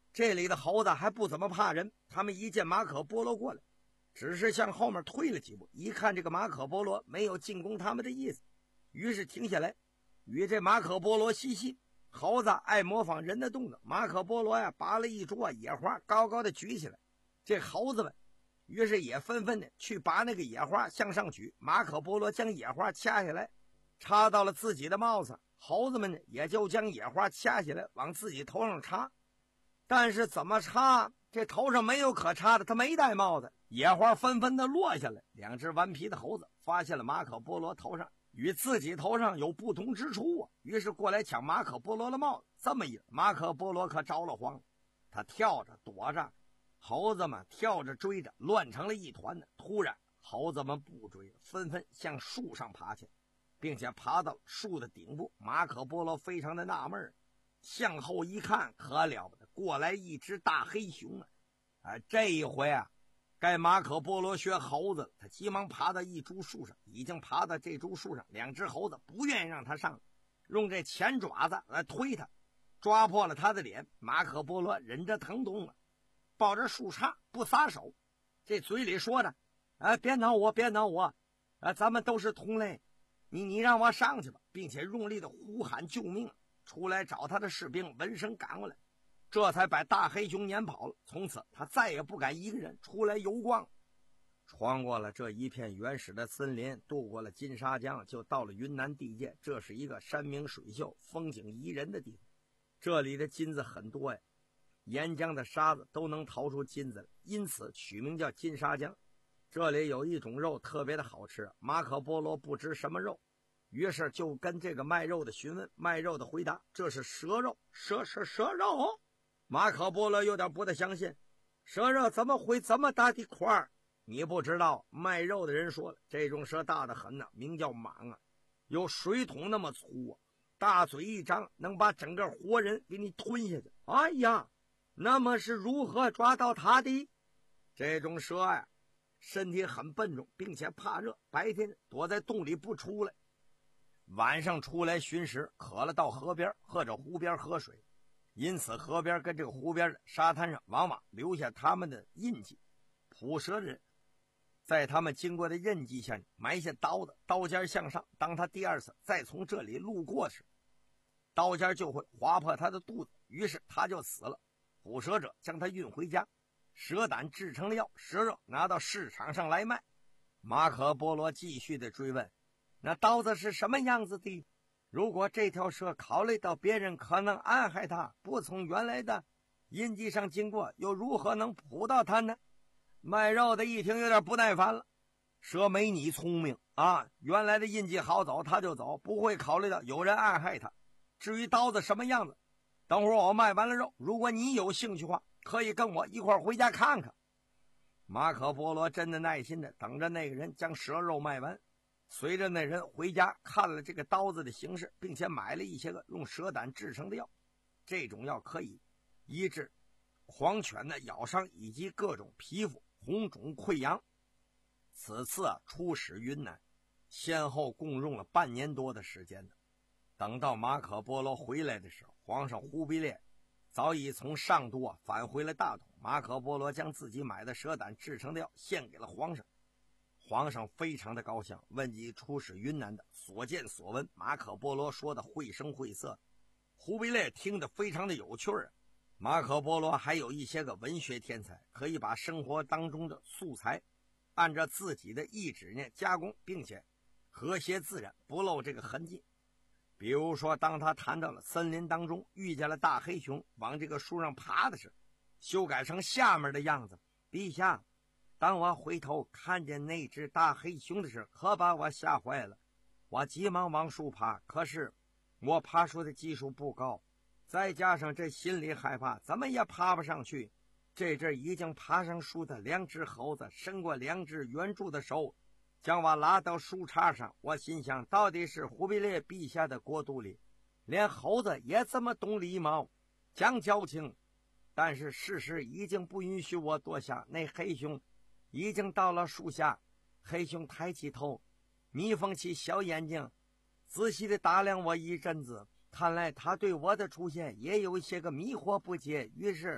这里的猴子还不怎么怕人，他们一见马可波罗过来，只是向后面退了几步，一看这个马可波罗没有进攻他们的意思，于是停下来与这马可波罗嬉戏。猴子爱模仿人的动作，马可波罗呀拔了一株野花，高高的举起来。这猴子们于是也纷纷的去拔那个野花向上举。马可波罗将野花掐下来，插到了自己的帽子，猴子们呢也就将野花掐下来往自己头上插。但是怎么插，这头上没有可插的，他没戴帽子，野花纷纷的落下来。两只顽皮的猴子发现了马可波罗头上与自己头上有不同之处啊，于是过来抢马可波罗的帽子。这么一马可波罗可着了慌了，他跳着躲着，猴子们跳着追着，乱成了一团呢。突然猴子们不追了，纷纷向树上爬去，并且爬到树的顶部。马可波罗非常的纳闷，向后一看，可了不得，过来一只大黑熊啊！啊，这一回啊，该马可波罗学猴子了。他急忙爬到一株树上，已经爬到这株树上，两只猴子不愿意让他上，用这前爪子来推他，抓破了他的脸。马可波罗忍着疼痛了，抱着树杈不撒手，这嘴里说着：“哎，别挠我，别挠我，啊，咱们都是同类，你你让我上去吧，并且用力的呼喊救命。出来找他的士兵闻声赶过来，这才把大黑熊撵跑了。从此他再也不敢一个人出来游逛。穿过了这一片原始的森林，渡过了金沙江，就到了云南地界。这是一个山明水秀、风景宜人的地方，这里的金子很多呀，沿江的沙子都能淘出金子来，因此取名叫金沙江。这里有一种肉特别的好吃，马可波罗不知什么肉，于是就跟这个卖肉的询问，卖肉的回答这是蛇肉。蛇是蛇肉？马可波罗有点不太相信，蛇肉怎么会这么大的块儿？你不知道，卖肉的人说了，这种蛇大得很呢、啊，名叫蟒啊，有水桶那么粗啊，大嘴一张能把整个活人给你吞下去。哎呀，那么是如何抓到它的？这种蛇呀、啊，身体很笨重，并且怕热，白天躲在洞里不出来，晚上出来寻食，渴了到河边或者湖边喝水。因此河边跟这个湖边的沙滩上往往留下他们的印记。捕蛇人在他们经过的印记下埋下刀子，刀尖向上，当他第二次再从这里路过时，刀尖就会划破他的肚子，于是他就死了。捕蛇者将他运回家，蛇胆制成了药，蛇肉拿到市场上来卖。马可波罗继续的追问，那刀子是什么样子的？如果这条蛇考虑到别人可能暗害他，不从原来的印记上经过，又如何能捕到他呢？卖肉的一听有点不耐烦了，蛇没你聪明啊，原来的印记好走他就走，不会考虑到有人暗害他。至于刀子什么样子，等会儿我卖完了肉，如果你有兴趣的话，可以跟我一块回家看看。马可波罗真的耐心的等着那个人将蛇肉卖完，随着那人回家看了这个刀子的形式，并且买了一些个用蛇胆制成的药。这种药可以医治狂犬的咬伤以及各种皮肤红肿溃疡。此次啊出使云南，先后共用了半年多的时间呢。等到马可波罗回来的时候，皇上忽必烈早已从上都啊返回了大同。马可波罗将自己买的蛇胆制成的药献给了皇上，皇上非常的高兴，问及出使云南的所见所闻，马可波罗说的绘声绘色，忽必烈听得非常的有趣儿。马可波罗还有一些个文学天才，可以把生活当中的素材按照自己的意志呢加工，并且和谐自然，不露这个痕迹。比如说，当他谈到了森林当中遇见了大黑熊往这个树上爬的时候，修改成下面的样子：陛下，当我回头看见那只大黑熊的时候，可把我吓坏了。我急忙往树爬，可是我爬树的技术不高，再加上这心里害怕，怎么也爬不上去。这阵已经爬上树的两只猴子伸过两只援助的手，将我拉到树杈上。我心想，到底是忽必烈陛下的国度里，连猴子也这么懂礼貌、讲交情。但是事实已经不允许我躲下，那黑熊已经到了树下。黑熊抬起头，眯缝起小眼睛，仔细的打量我一阵子，看来他对我的出现也有一些个迷惑不解。于是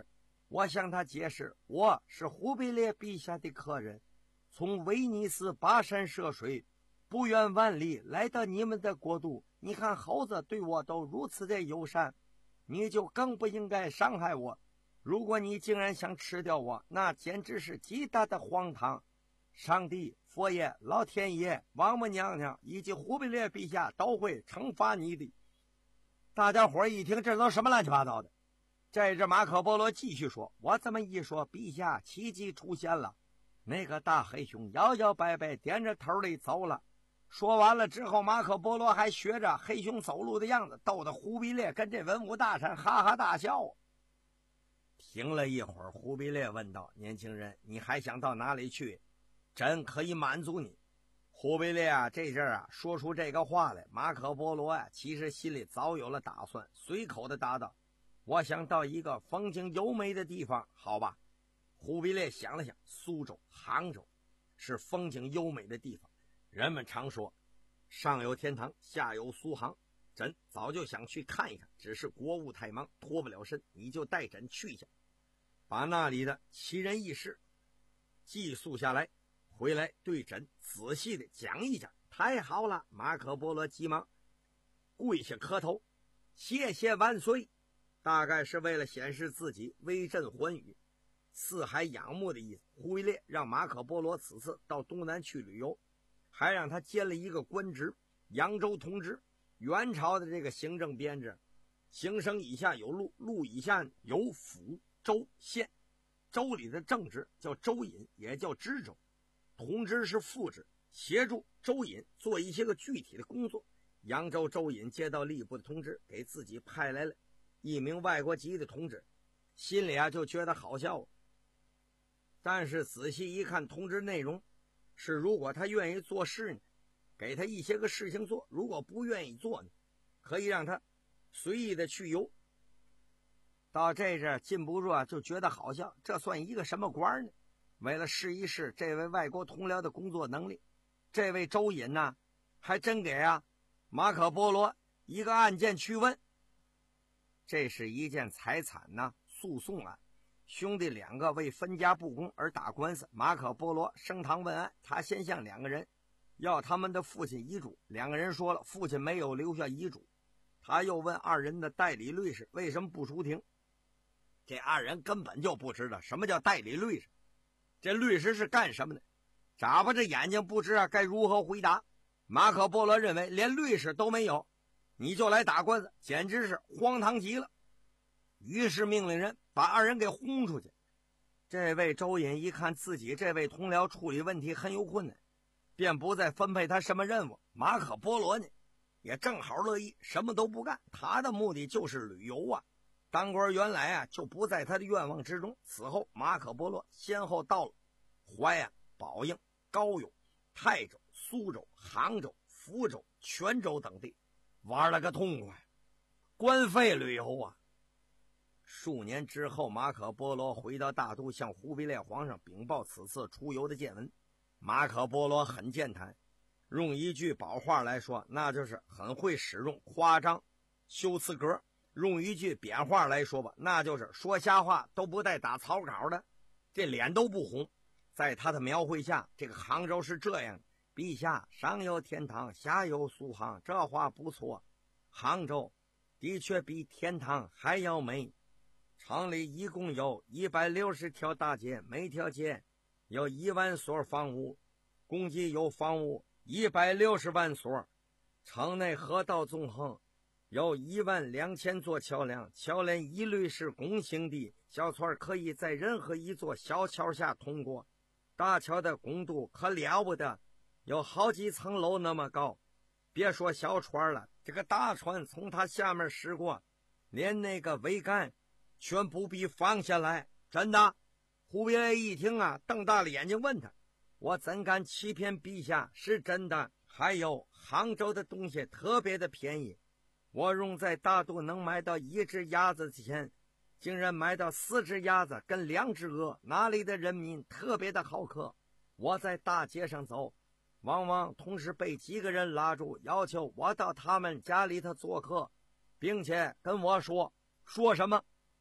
我向他解释，我是忽必烈陛下的客人，从威尼斯跋山涉水，不远万里来到你们的国度。你看猴子对我都如此的友善，你就更不应该伤害我。如果你竟然想吃掉我，那简直是极大的荒唐。上帝、佛爷、老天爷、王母娘娘以及忽必烈陛下都会惩罚你的。大家伙一听，这都什么乱七八糟的？这只马可波罗继续说，我这么一说，陛下奇迹出现了。那个大黑熊摇摇摆摆点着头里走了。说完了之后，马可波罗还学着黑熊走路的样子，逗得忽必烈跟这文武大臣哈哈大笑。停了一会儿，忽必烈问道，年轻人，你还想到哪里去？朕可以满足你。忽必烈啊，这阵儿啊说出这个话来，马可波罗啊其实心里早有了打算，随口的答道，我想到一个风景优美的地方，好吧？忽必烈想了想，苏州、杭州是风景优美的地方。人们常说上有天堂，下有苏杭，朕早就想去看一看，只是国务太忙，脱不了身，你就带朕去一下，把那里的奇人异事记述下来，回来对朕仔细的讲一讲。太好了，马可波罗急忙跪下磕头，谢谢万岁。大概是为了显示自己威震寰宇、四海仰慕的意思，忽必烈让马可波罗此次到东南去旅游，还让他兼了一个官职，扬州同知。元朝的这个行政编制，行省以下有路，路以下有府、州、县。州里的正职叫州尹，也叫知州，同知是副职，协助州尹做一些个具体的工作。扬州州尹接到吏部的通知，给自己派来了一名外国籍的同志，心里啊就觉得好笑。但是仔细一看，通知内容是，如果他愿意做事呢，给他一些个事情做；如果不愿意做呢，可以让他随意的去游。到这阵禁不住啊，就觉得好笑，这算一个什么官呢？为了试一试这位外国同僚的工作能力，这位州尹呢，还真给啊马可波罗一个案件去问。这是一件财产呢诉讼案，兄弟两个为分家不公而打官司。马可波罗升堂问案，他先向两个人要他们的父亲遗嘱，两个人说了父亲没有留下遗嘱。他又问二人的代理律师为什么不出庭，这二人根本就不知道什么叫代理律师，这律师是干什么的，眨巴着眼睛不知道该如何回答。马可波罗认为连律师都没有，你就来打官司，简直是荒唐极了。于是命令人把二人给轰出去。这位州尹一看自己这位同僚处理问题很有困难，便不再分配他什么任务。马可波罗呢也正好乐意，什么都不干，他的目的就是旅游啊。当官原来啊就不在他的愿望之中。此后马可波罗先后到了淮安、宝应、高邮、泰州、苏州、杭州、福州、泉州等地，玩了个痛快，官费旅游啊。数年之后，马可波罗回到大都，向忽必烈皇上禀报此次出游的见闻。马可波罗很健谈，用一句宝话来说，那就是很会使用夸张、修辞格；用一句扁话来说吧，那就是说瞎话都不带打草稿的，这脸都不红。在他的描绘下，这个杭州是这样的：陛下，上有天堂，下有苏杭，这话不错。杭州的确比天堂还要美。城里一共有一百六十条大街，每条街有一万所房屋，共计有房屋一百六十万所。城内河道纵横，有一万两千座桥梁，桥梁一律是拱形的，小船可以在任何一座小桥下通过。大桥的拱度可了不得，有好几层楼那么高。别说小船了，这个大船从它下面驶过，连那个桅杆全不必放下来。真的？忽必烈一听啊，瞪大了眼睛问他，我怎敢欺骗陛下，是真的。还有杭州的东西特别的便宜，我用在大都能买到一只鸭子的钱，竟然买到四只鸭子跟两只鹅。那里的人民特别的好客，我在大街上走，往往同时被几个人拉住，要求我到他们家里头做客，并且跟我说说什么？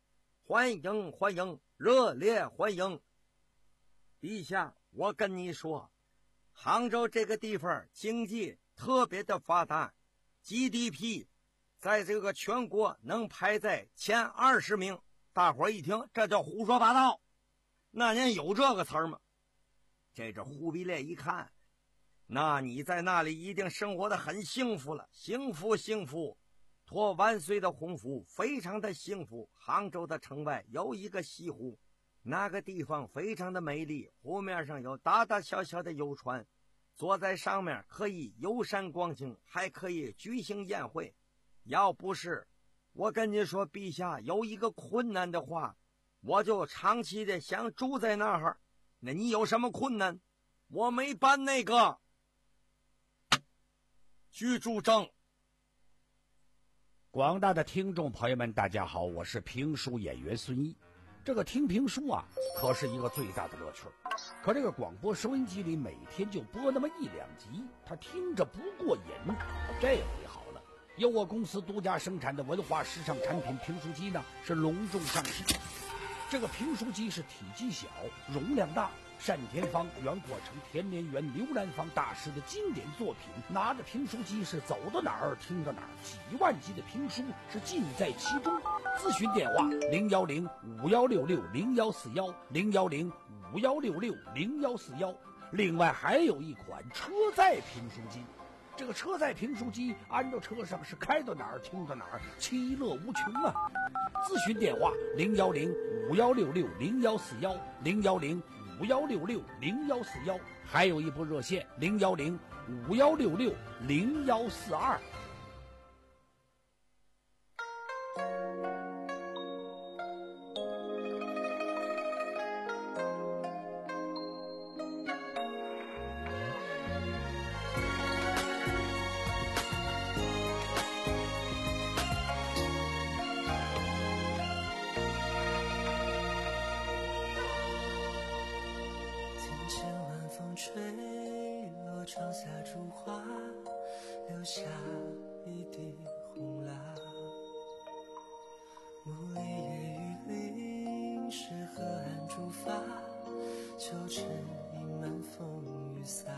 欢迎欢迎，热烈欢迎！陛下，我跟你说，杭州这个地方经济特别的发达 ，G D P 在这个全国能排在前二十名。大伙儿一听，这叫胡说八道，那您有这个词儿吗？这这忽必烈一看，那你在那里一定生活的很幸福了，幸福幸福，托万岁的鸿福，非常的幸福。杭州的城外有一个西湖，那个地方非常的美丽，湖面上有大大小小的游船，坐在上面可以游山观景，还可以举行宴会。要不是我跟你说，陛下有一个困难的话，我就长期的想住在那儿。那你有什么困难？我没办那个居住证。 广大的听众朋友们，大家好，我是评书演员孙一。这个听评书啊，可是一个最大的乐趣。可这个广播收音机里每天就播那么一两集，他听着不过瘾。这回好了，由我公司独家生产的文化时尚产品评书机呢，是隆重上市。这个评书机是体积小，容量大，单田芳、袁阔成、田连元、刘兰芳大师的经典作品，拿着评书机是走到哪儿听到哪儿，几万集的评书是尽在其中。咨询电话零幺零五幺六六零幺四幺零幺零五幺六六零幺四幺。另外还有一款车载评书机，这个车载评书机安到车上是开到哪儿听到哪儿，其乐无穷啊！咨询电话零幺零五幺六六零幺四幺零幺零五幺六六零幺四幺，还有一部热线零幺零五幺六六零幺四二。 窗下烛花，留下一地红蜡。雾里夜雨淋湿河岸竹筏，秋池盈满风雨洒。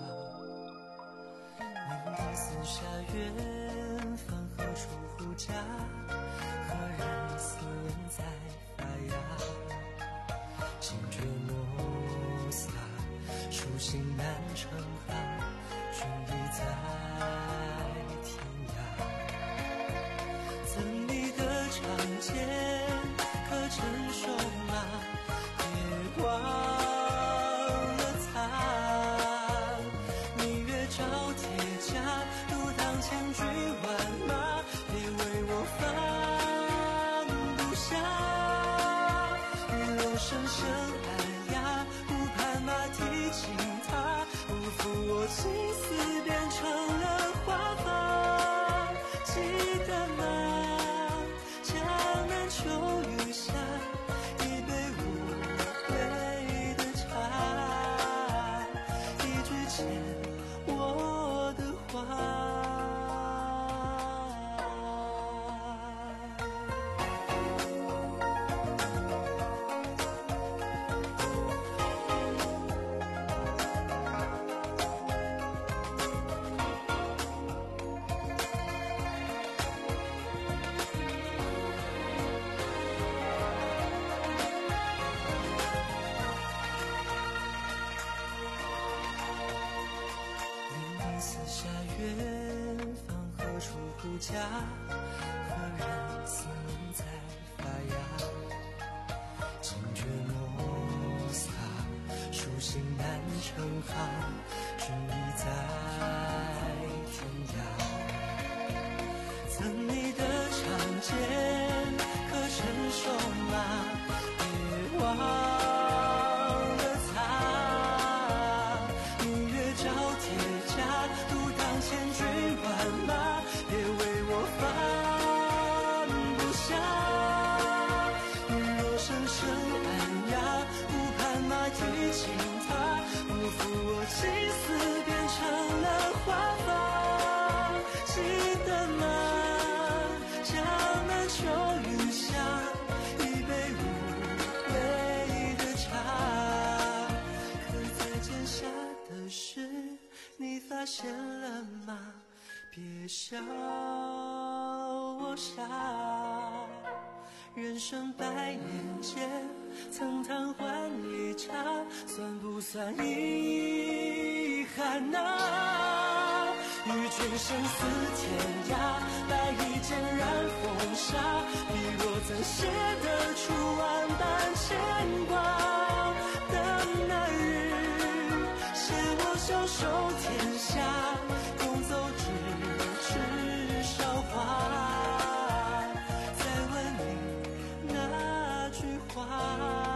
明地四下远方何处胡家？何人思念在发芽？惊觉墨洒，书信难成行，君已在天涯。赠你的长剑可承受吗？别忘了擦。明月照铁甲，独当千军万马，别为我放不下。若声声暗哑，不盼马蹄轻踏，不负我情丝变成了花发。记得吗？江南秋雨下，一杯无味的茶，一句牵我的话。四下远方何处胡家？何人思念在发芽？惊觉墨洒，书信难成行，君已在天涯。赠你的长剑可承受吗？别忘了擦。明月照铁甲，独当千军万马，别为我放不下。若声声暗哑，不盼马蹄轻踏，不负我情丝变成了花发。记得吗？江南秋雨下，一杯别笑我傻，人生百年间曾昙换一刹，算不算遗憾啊？与君生死天涯，白衣剑染风沙，笔若怎写得出万般牵挂？等那日，是我袖手天下，共走咫尺韶华，再问你那句话。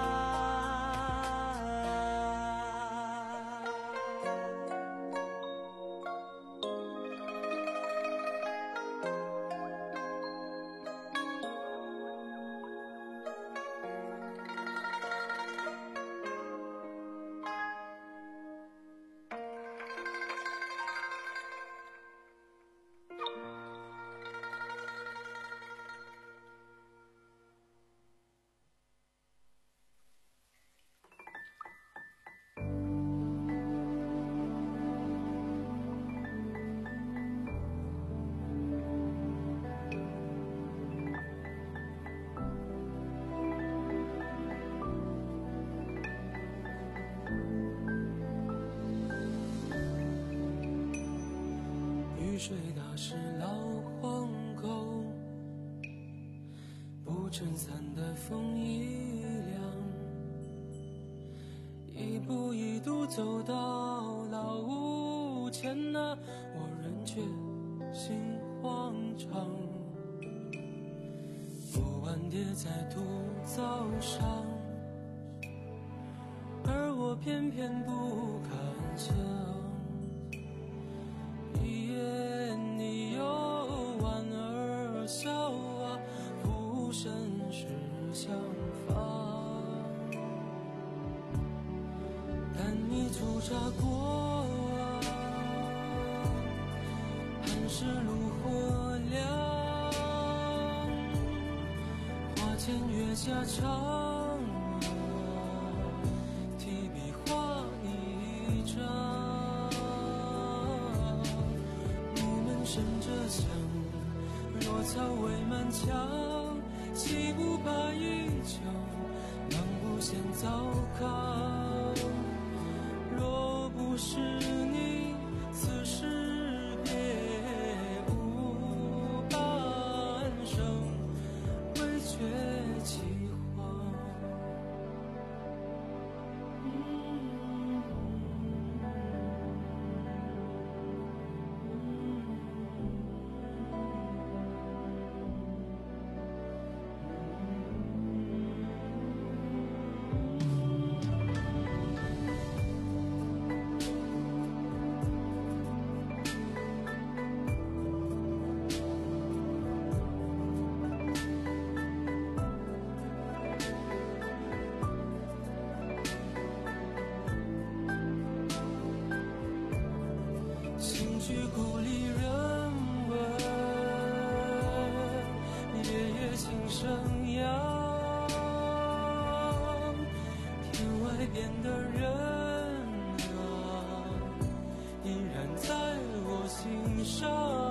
雨水打湿老黄狗，不撑伞的风一凉，一步一步走到老屋前那，我仍觉心慌张。昨晚跌在土灶上，而我偏偏不敢想。一言你又莞尔笑啊，浮生是相逢。但你驻扎过啊，寒食炉火凉，花前月下长啊，提笔画一张。生着香，若草未满墙，岂不怕依旧忙不嫌糟糠？若不是你，此时别无半生，唯觉凄惶。嗯情绪故里人文，夜夜心生阳，天外边的人啊，依然在我心上。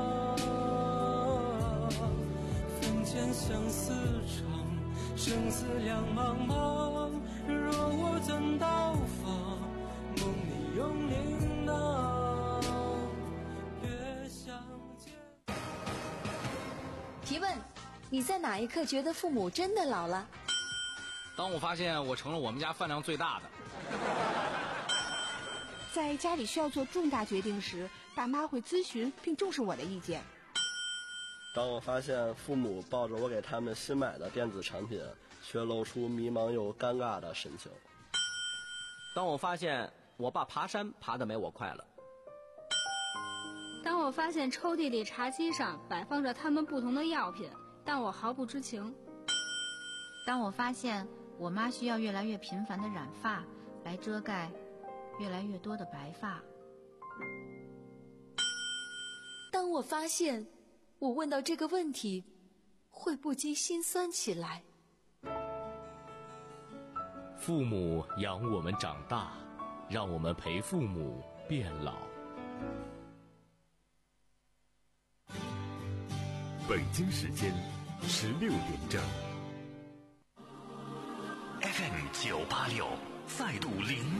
坟前相思长，生死两茫茫，若我怎到访，梦里拥铃铛。 提问：你在哪一刻觉得父母真的老了？ 当我发现我成了我们家饭量最大的。 在家里需要做重大决定时，爸妈会咨询并重视我的意见。 当我发现父母抱着我给他们新买的电子产品，却露出迷茫又尴尬的神情。 当我发现我爸爬山爬得没我快了。 当我发现抽屉里茶几上摆放着他们不同的药品，但我毫不知情。 当我发现我妈需要越来越频繁的染发来遮盖越来越多的白发。 当我发现我问到这个问题会不禁心酸起来。 父母养我们长大，让我们陪父母变老。 北京时间十六点整。F M 九八六再度灵